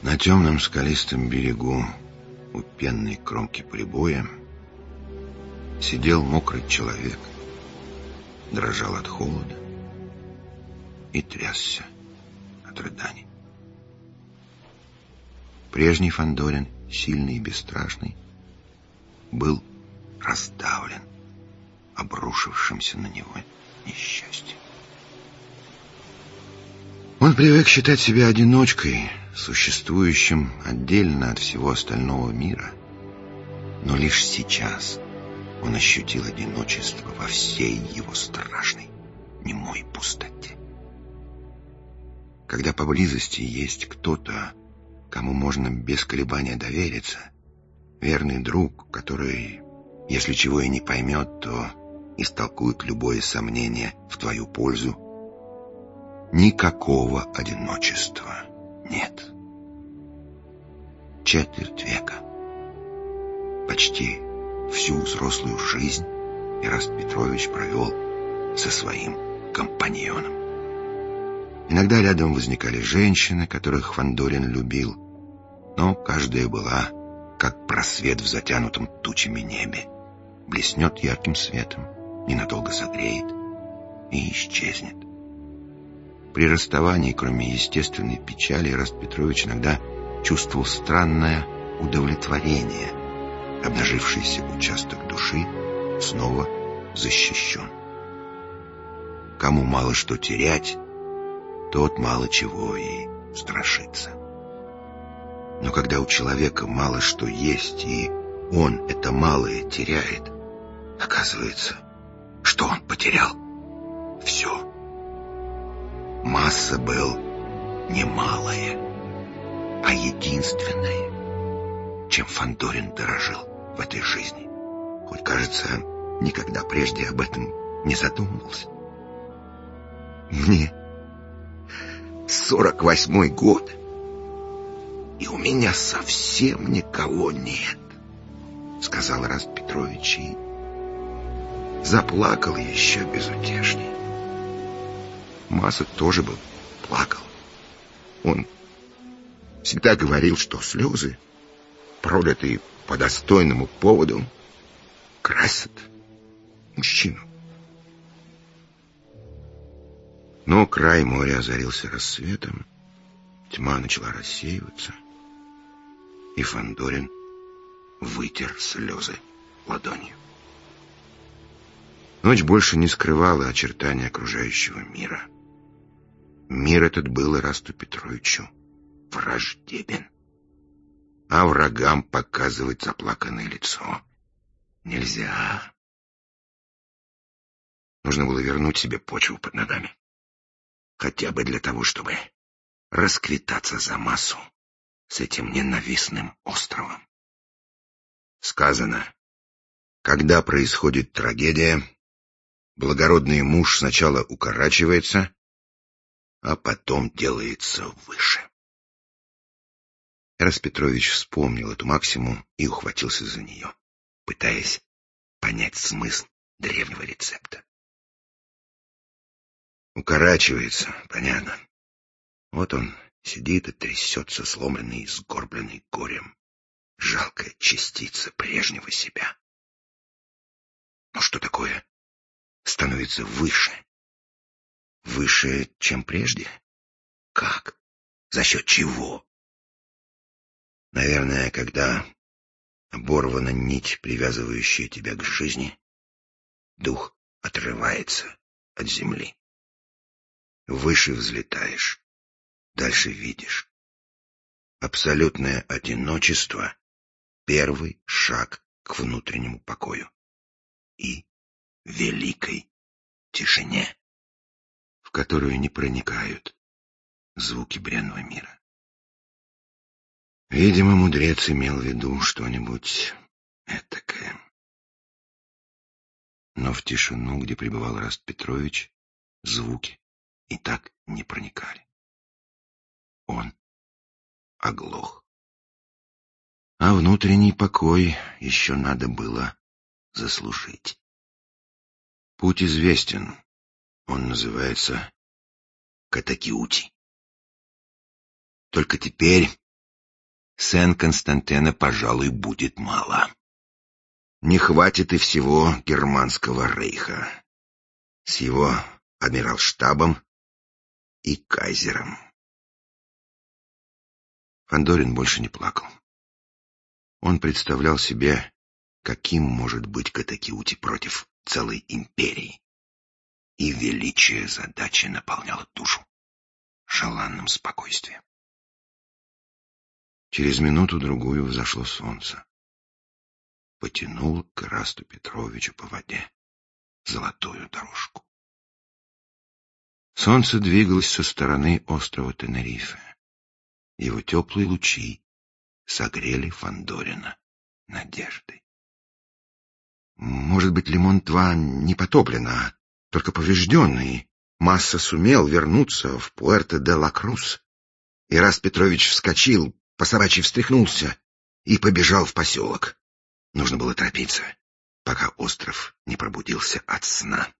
На темном скалистом берегу у пенной кромки прибоя сидел мокрый человек, дрожал от холода и трясся от рыданий. Прежний Фандорин, сильный и бесстрашный, был раздавлен обрушившимся на него несчастьем. Он привык считать себя одиночкой, существующим отдельно от всего остального мира. Но лишь сейчас он ощутил одиночество во всей его страшной, немой пустоте. Когда поблизости есть кто-то, кому можно без колебания довериться, верный друг, который, если чего и не поймет, то истолкует любое сомнение в твою пользу, никакого одиночества нет. Четверть века, почти всю взрослую жизнь Эраст Петрович провел со своим компаньоном. Иногда рядом возникали женщины, которых Фандорин любил, но каждая была как просвет в затянутом тучами небе, блеснет ярким светом, ненадолго согреет и исчезнет. При расставании, кроме естественной печали, Эраст Петрович иногда чувствовал странное удовлетворение. Обнажившийся участок души снова защищен. Кому мало что терять, тот мало чего и страшится. Но когда у человека мало что есть, и он это малое теряет, оказывается, что он потерял все. Масса был не малая, а единственное, чем Фандорин дорожил в этой жизни. Хоть, кажется, никогда прежде об этом не задумывался. Мне 48-й год, и у меня совсем никого нет, сказал Эраст Петрович и заплакал еще безутешней. Маса тоже был плакал. Он всегда говорил, что слезы, пролитые по достойному поводу, красят мужчину. Но край моря озарился рассветом, тьма начала рассеиваться, и Фандорин вытер слезы ладонью. Ночь больше не скрывала очертания окружающего мира. Мир этот был Эрасту Петровичу враждебен, а врагам показывать заплаканное лицо нельзя. Нужно было вернуть себе почву под ногами, хотя бы для того, чтобы расквитаться за массу с этим ненавистным островом. Сказано, когда происходит трагедия, благородный муж сначала укорачивается, а потом делается выше. Эраст Петрович вспомнил эту максиму и ухватился за нее, пытаясь понять смысл древнего рецепта. Укорачивается, понятно. Вот он сидит и трясется, сломленный и сгорбленный горем. Жалкая частица прежнего себя. Но что такое становится выше? Выше, чем прежде? Как? За счет чего? Наверное, когда оборвана нить, привязывающая тебя к жизни, дух отрывается от земли. Выше взлетаешь, дальше видишь. Абсолютное одиночество — первый шаг к внутреннему покою и великой тишине, в которую не проникают звуки бренного мира. Видимо, мудрец имел в виду что-нибудь этакое. Но в тишину, где пребывал Эраст Петрович, звуки и так не проникали. Он оглох. А внутренний покой еще надо было заслужить. Путь известен. Он называется Катакиути. Только теперь Сен-Константена, пожалуй, будет мало. Не хватит и всего Германского рейха с его адмиралштабом и кайзером. Фандорин больше не плакал. Он представлял себе, каким может быть Катакиути против целой империи. И величие задачи наполняло душу желанным спокойствием. Через минуту-другую взошло солнце. Потянуло к Ирасту Петровичу по воде золотую дорожку. Солнце двигалось со стороны острова Тенерифе. Его теплые лучи согрели Фандорина надеждой. Может быть, Лимон-2 не потоплен, а только поврежден, и Масса сумел вернуться в Пуэрто-де-ла-Крус. Ираст Петрович вскочил, по-собачьи встряхнулся и побежал в поселок. Нужно было торопиться, пока остров не пробудился от сна.